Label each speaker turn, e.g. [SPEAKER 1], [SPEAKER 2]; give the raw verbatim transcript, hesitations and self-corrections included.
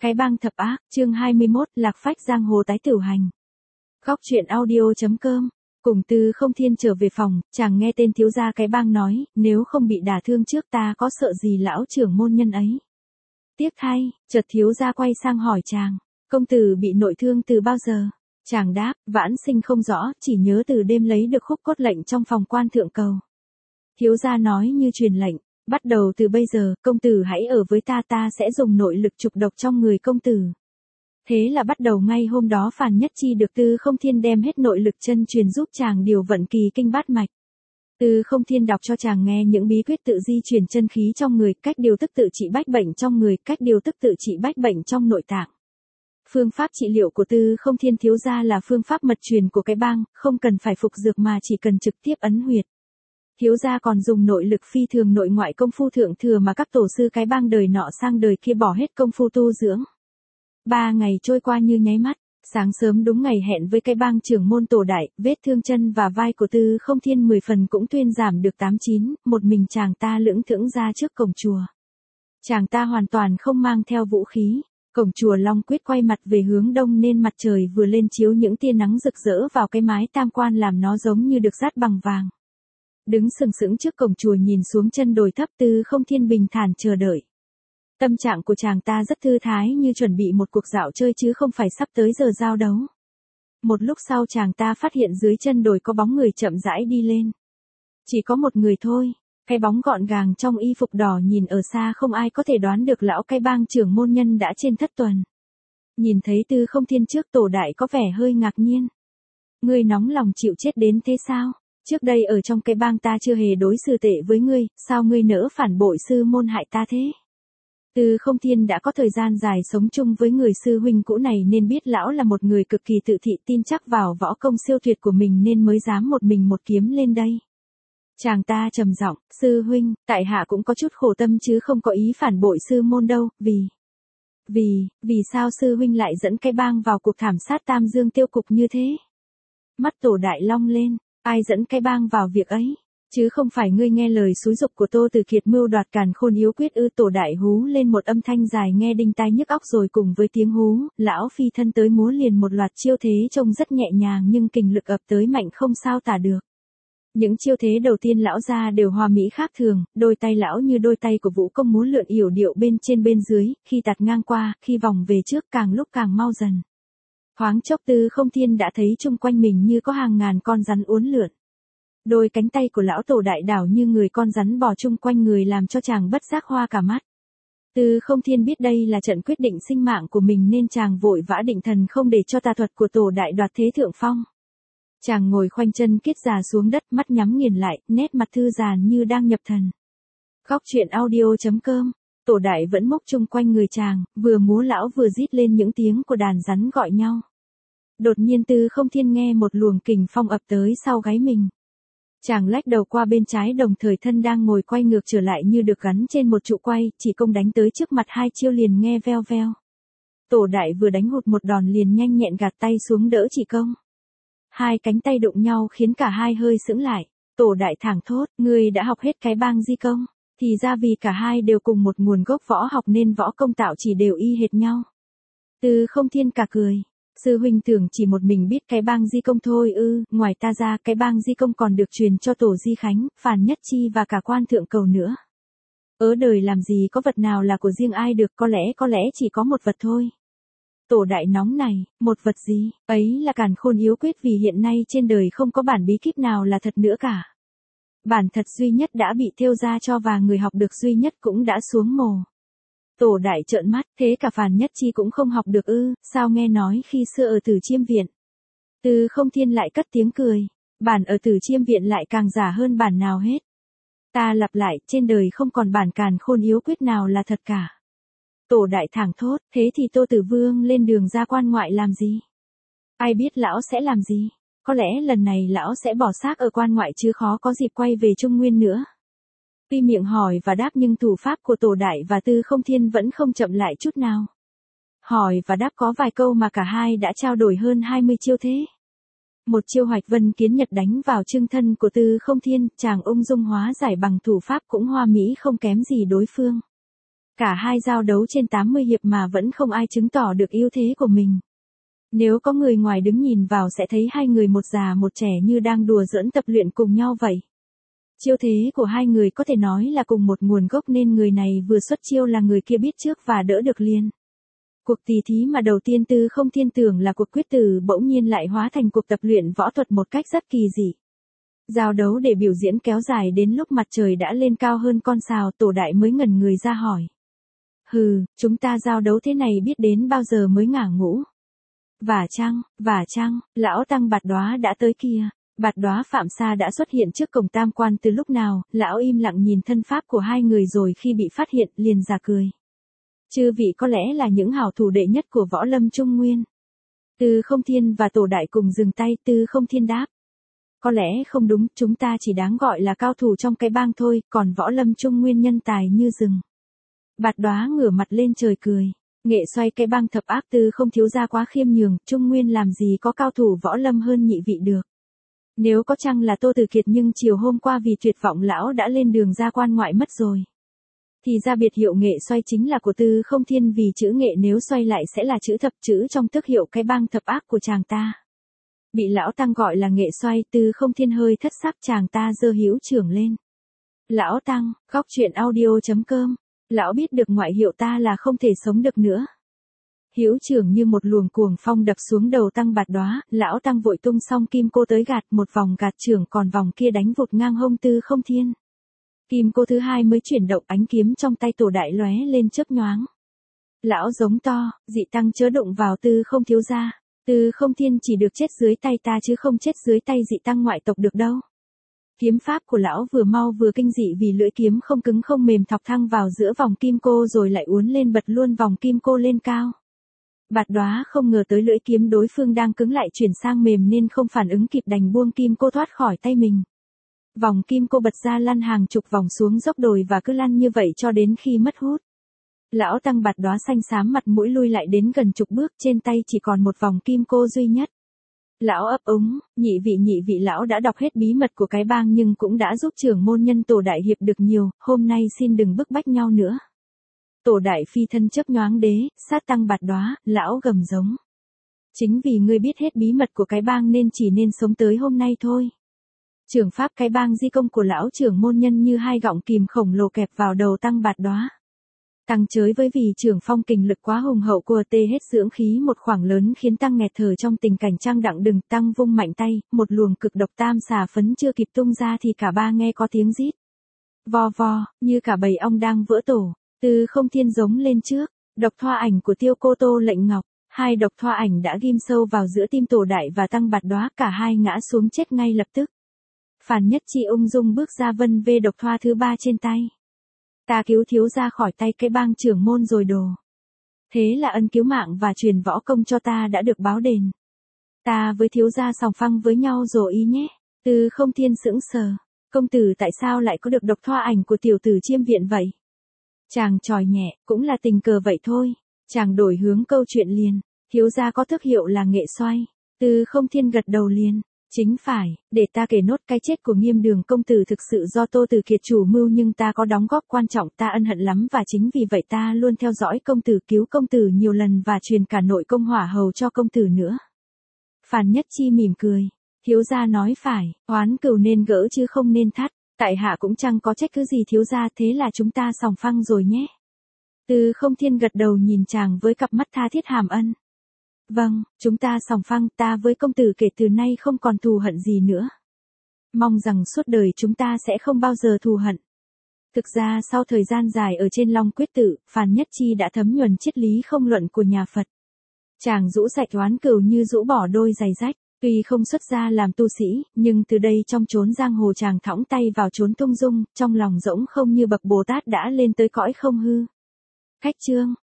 [SPEAKER 1] Cái bang thập ác, chương hai mươi mốt, lạc phách giang hồ tái tử hành. Góc truyện audio.com. Cùng Tư Không Thiên trở về phòng, chàng nghe tên thiếu gia cái bang nói, nếu không bị đả thương trước ta có sợ gì lão trưởng môn nhân ấy. Tiếc thay, chợt thiếu gia quay sang hỏi chàng, công tử bị nội thương từ bao giờ? Chàng đáp, vãn sinh không rõ, chỉ nhớ từ đêm lấy được khúc cốt lệnh trong phòng quan thượng cầu. Thiếu gia nói như truyền lệnh, bắt đầu từ bây giờ, công tử hãy ở với ta, ta sẽ dùng nội lực trục độc trong người công tử. Thế là bắt đầu ngay hôm đó Phàn Nhất Chi được Tư Không Thiên đem hết nội lực chân truyền giúp chàng điều vận kỳ kinh bát mạch. Tư Không Thiên đọc cho chàng nghe những bí quyết tự di chuyển chân khí trong người, cách điều tức tự trị bách bệnh trong người, cách điều tức tự trị bách bệnh trong nội tạng. Phương pháp trị liệu của Tư Không Thiên thiếu gia là phương pháp mật truyền của cái bang, không cần phải phục dược mà chỉ cần trực tiếp ấn huyệt. Thiếu gia còn dùng nội lực phi thường nội ngoại công phu thượng thừa mà các tổ sư cái bang đời nọ sang đời kia bỏ hết công phu tu dưỡng. Ba ngày trôi qua như nháy mắt, sáng sớm đúng ngày hẹn với cái bang trưởng môn Tổ Đại, vết thương chân và vai của Tư Không Thiên mười phần cũng tuyên giảm được tám chín, một mình chàng ta lững thững ra trước cổng chùa. Chàng ta hoàn toàn không mang theo vũ khí, cổng chùa Long Quyết quay mặt về hướng đông nên mặt trời vừa lên chiếu những tia nắng rực rỡ vào cái mái tam quan làm nó giống như được dát bằng vàng. Đứng sừng sững trước cổng chùa nhìn xuống chân đồi thấp, Tư Không Thiên bình thản chờ đợi. Tâm trạng của chàng ta rất thư thái như chuẩn bị một cuộc dạo chơi chứ không phải sắp tới giờ giao đấu. Một lúc sau chàng ta phát hiện dưới chân đồi có bóng người chậm rãi đi lên. Chỉ có một người thôi, cái bóng gọn gàng trong y phục đỏ nhìn ở xa không ai có thể đoán được lão cái bang trưởng môn nhân đã trên thất tuần. Nhìn thấy Tư Không Thiên trước, Tổ Đại có vẻ hơi ngạc nhiên. Ngươi nóng lòng chịu chết đến thế sao? Trước đây ở trong cái bang ta chưa hề đối xử tệ với ngươi, sao ngươi nỡ phản bội sư môn hại ta thế? Tư Không Thiên đã có thời gian dài sống chung với người sư huynh cũ này nên biết lão là một người cực kỳ tự thị, tin chắc vào võ công siêu tuyệt của mình nên mới dám một mình một kiếm lên đây. Chàng ta trầm giọng, sư huynh, tại hạ cũng có chút khổ tâm chứ không có ý phản bội sư môn đâu, vì... Vì, vì sao sư huynh lại dẫn cái bang vào cuộc thảm sát Tam Dương tiêu cục như thế? Mắt Tổ Đại long lên, ai dẫn cái bang vào việc ấy? Chứ không phải ngươi nghe lời xúi giục của Tô Từ Kiệt mưu đoạt Càn Khôn Yếu Quyết ư? Tổ Đại hú lên một âm thanh dài nghe đinh tai nhức óc, rồi cùng với tiếng hú, lão phi thân tới múa liền một loạt chiêu thế trông rất nhẹ nhàng nhưng kình lực ập tới mạnh không sao tả được. Những chiêu thế đầu tiên lão ra đều hoa mỹ khác thường, đôi tay lão như đôi tay của vũ công múa lượn yểu điệu bên trên bên dưới, khi tạt ngang qua, khi vòng về trước, càng lúc càng mau dần. Thoáng chốc Tư Không Thiên đã thấy chung quanh mình như có hàng ngàn con rắn uốn lượn. Đôi cánh tay của lão Tổ Đại đảo như người con rắn bò chung quanh người làm cho chàng bất giác hoa cả mắt. Tư Không Thiên biết đây là trận quyết định sinh mạng của mình nên chàng vội vã định thần không để cho tà thuật của Tổ Đại đoạt thế thượng phong. Chàng ngồi khoanh chân kiết già xuống đất, mắt nhắm nghiền lại, nét mặt thư giãn như đang nhập thần. Góc truyện audio.com. Tổ Đại vẫn mốc chung quanh người chàng, vừa múa lão vừa rít lên những tiếng của đàn rắn gọi nhau. Đột nhiên Tư Không Thiên nghe một luồng kình phong ập tới sau gáy mình. Chàng lách đầu qua bên trái, đồng thời thân đang ngồi quay ngược trở lại như được gắn trên một trụ quay, chỉ công đánh tới trước mặt hai chiêu liền nghe veo veo. Tổ Đại vừa đánh hụt một đòn liền nhanh nhẹn gạt tay xuống đỡ chỉ công. Hai cánh tay đụng nhau khiến cả hai hơi sững lại. Tổ Đại thảng thốt, ngươi đã học hết cái bang di công, thì ra vì cả hai đều cùng một nguồn gốc võ học nên võ công tạo chỉ đều y hệt nhau. Tư Không Thiên cả cười. Sư huynh tưởng chỉ một mình biết cái bang di công thôi ư? Ngoài ta ra, cái bang di công còn được truyền cho Tổ Di Khánh, Phàn Nhất Chi và cả quan thượng cầu nữa. Ở đời làm gì có vật nào là của riêng ai được, có lẽ có lẽ chỉ có một vật thôi. Tổ Đại nóng này, một vật gì? Ấy là Càn Khôn Yếu Quyết, vì hiện nay trên đời không có bản bí kíp nào là thật nữa cả. Bản thật duy nhất đã bị thêu ra cho và người học được duy nhất cũng đã xuống mồ. Tổ Đại trợn mắt, thế cả Phàn Nhất Chi cũng không học được ư? Sao nghe nói khi xưa ở Tử Chiêm Viện. Tư Không Thiên lại cất tiếng cười, bản ở Tử Chiêm Viện lại càng giả hơn bản nào hết. Ta lặp lại, trên đời không còn bản Càn Khôn Yếu Quyết nào là thật cả. Tổ Đại thảng thốt, thế thì Tô Tử Vương lên đường ra quan ngoại làm gì? Ai biết lão sẽ làm gì? Có lẽ lần này lão sẽ bỏ xác ở quan ngoại chứ khó có dịp quay về Trung Nguyên nữa. Tuy miệng hỏi và đáp nhưng thủ pháp của Tổ Đại và Tư Không Thiên vẫn không chậm lại chút nào. Hỏi và đáp có vài câu mà cả hai đã trao đổi hơn hai mươi chiêu thế. Một chiêu Hoạch Vân Kiến Nhật đánh vào trương thân của Tư Không Thiên, chàng ung dung hóa giải bằng thủ pháp cũng hoa mỹ không kém gì đối phương. Cả hai giao đấu trên tám mươi hiệp mà vẫn không ai chứng tỏ được ưu thế của mình. Nếu có người ngoài đứng nhìn vào sẽ thấy hai người một già một trẻ như đang đùa giỡn tập luyện cùng nhau vậy. Chiêu thế của hai người có thể nói là cùng một nguồn gốc nên người này vừa xuất chiêu là người kia biết trước và đỡ được liền. Cuộc tỉ thí mà đầu tiên Tư Không Thiên tưởng là cuộc quyết tử bỗng nhiên lại hóa thành cuộc tập luyện võ thuật một cách rất kỳ dị. Giao đấu để biểu diễn kéo dài đến lúc mặt trời đã lên cao hơn con sào, Tổ Đại mới ngẩn người ra hỏi. Hừ, chúng ta giao đấu thế này biết đến bao giờ mới ngả ngũ. Vả chăng, vả chăng, lão Tăng Bạt Đóa đã tới kia. Bạt Đóa Phạm Sa đã xuất hiện trước cổng tam quan từ lúc nào, lão im lặng nhìn thân pháp của hai người rồi khi bị phát hiện liền già cười. Chư vị có lẽ là những hảo thủ đệ nhất của võ lâm Trung Nguyên. Tư Không Thiên và Tổ Đại cùng dừng tay. Tư Không Thiên đáp. Có lẽ không đúng, chúng ta chỉ đáng gọi là cao thủ trong cái bang thôi, còn võ lâm Trung Nguyên nhân tài như rừng. Bạt Đóa ngửa mặt lên trời cười. Nghệ xoay cái bang thập ác Tư Không thiếu gia quá khiêm nhường, Trung Nguyên làm gì có cao thủ võ lâm hơn nhị vị được. Nếu có chăng là Tô Tử Kiệt nhưng chiều hôm qua vì tuyệt vọng lão đã lên đường ra quan ngoại mất rồi. Thì ra biệt hiệu nghệ xoay chính là của Tư Không Thiên vì chữ nghệ nếu xoay lại sẽ là chữ thập chữ trong tước hiệu cái bang thập ác của chàng ta. Bị lão Tăng gọi là nghệ xoay Tư Không Thiên hơi thất sắc chàng ta giơ hữu trưởng lên. Lão Tăng, góc truyện audio chấm com. Lão biết được ngoại hiệu ta là không thể sống được nữa. Hữu trưởng như một luồng cuồng phong đập xuống đầu Tăng Bạt Đóa, lão Tăng vội tung xong kim cô tới gạt một vòng gạt trưởng còn vòng kia đánh vụt ngang hông Tư Không Thiên. Kim cô thứ hai mới chuyển động ánh kiếm trong tay Tổ Đại lóe lên chớp nhoáng. Lão giống to, dị Tăng chớ đụng vào Tư Không thiếu gia. Tư Không Thiên chỉ được chết dưới tay ta chứ không chết dưới tay dị Tăng ngoại tộc được đâu. Kiếm pháp của lão vừa mau vừa kinh dị vì lưỡi kiếm không cứng không mềm thọc thăng vào giữa vòng kim cô rồi lại uốn lên bật luôn vòng kim cô lên cao. Bạt Đóa không ngờ tới lưỡi kiếm đối phương đang cứng lại chuyển sang mềm nên không phản ứng kịp đành buông kim cô thoát khỏi tay mình. Vòng kim cô bật ra lăn hàng chục vòng xuống dốc đồi và cứ lăn như vậy cho đến khi mất hút. Lão Tăng Bạt Đóa xanh xám mặt mũi lui lại đến gần chục bước trên tay chỉ còn một vòng kim cô duy nhất. Lão ấp úng, nhị vị nhị vị lão đã đọc hết bí mật của cái bang nhưng cũng đã giúp trưởng môn nhân Tổ Đại hiệp được nhiều, hôm nay xin đừng bức bách nhau nữa. Tổ Đại phi thân chớp nhoáng đế, sát Tăng Bạt Đóa, lão gầm giống. Chính vì ngươi biết hết bí mật của cái bang nên chỉ nên sống tới hôm nay thôi. Trưởng pháp cái bang di công của lão trưởng môn nhân như hai gọng kìm khổng lồ kẹp vào đầu Tăng Bạt Đóa. Tăng chới với vì trưởng phong kình lực quá hùng hậu của tê hết dưỡng khí một khoảng lớn khiến Tăng nghẹt thở trong tình cảnh trang đặng đừng. Tăng vung mạnh tay, một luồng cực độc tam xà phấn chưa kịp tung ra thì cả ba nghe có tiếng rít. Vo vo, như cả bầy ong đang vỡ tổ. Tư Không Thiên giống lên trước, độc thoa ảnh của Tiêu Cô Tô Lệnh Ngọc, hai độc thoa ảnh đã ghim sâu vào giữa tim Tổ Đại và Tăng Bạt Đóa, cả hai ngã xuống chết ngay lập tức. Phàn Nhất Chi ung dung bước ra vân vê độc thoa thứ ba trên tay. Ta cứu thiếu gia khỏi tay cái bang trưởng môn rồi đồ. Thế là ân cứu mạng và truyền võ công cho ta đã được báo đền. Ta với thiếu gia sòng phăng với nhau rồi ý nhé. Tư Không Thiên sững sờ. Công tử tại sao lại có được độc thoa ảnh của tiểu tử Chiêm Viện vậy? Chàng tròi nhẹ, cũng là tình cờ vậy thôi. Chàng đổi hướng câu chuyện liền. Thiếu gia có thức hiệu là nghệ xoay. Tư Không Thiên gật đầu liền. Chính phải, để ta kể nốt cái chết của Nghiêm Đường công tử thực sự do Tô Tử Kiệt chủ mưu nhưng ta có đóng góp quan trọng, ta ân hận lắm và chính vì vậy ta luôn theo dõi công tử, cứu công tử nhiều lần và truyền cả nội công hỏa hầu cho công tử nữa. Phàn Nhất Chi mỉm cười, thiếu gia nói phải, oán cừu nên gỡ chứ không nên thắt, tại hạ cũng chẳng có trách cứ gì thiếu gia, thế là chúng ta sòng phăng rồi nhé. Tư Không Thiên gật đầu nhìn chàng với cặp mắt tha thiết hàm ân. Vâng, chúng ta sòng phăng, ta với công tử kể từ nay không còn thù hận gì nữa. Mong rằng suốt đời chúng ta sẽ không bao giờ thù hận. Thực ra sau thời gian dài ở trên Long Quyết Tự, Phàn Nhất Chi đã thấm nhuần triết lý không luận của nhà Phật. Chàng rũ sạch oán cừu như rũ bỏ đôi giày rách, tuy không xuất gia làm tu sĩ, nhưng từ đây trong chốn giang hồ chàng thõng tay vào chốn tung dung, trong lòng rỗng không như bậc Bồ Tát đã lên tới cõi không hư. Khách chương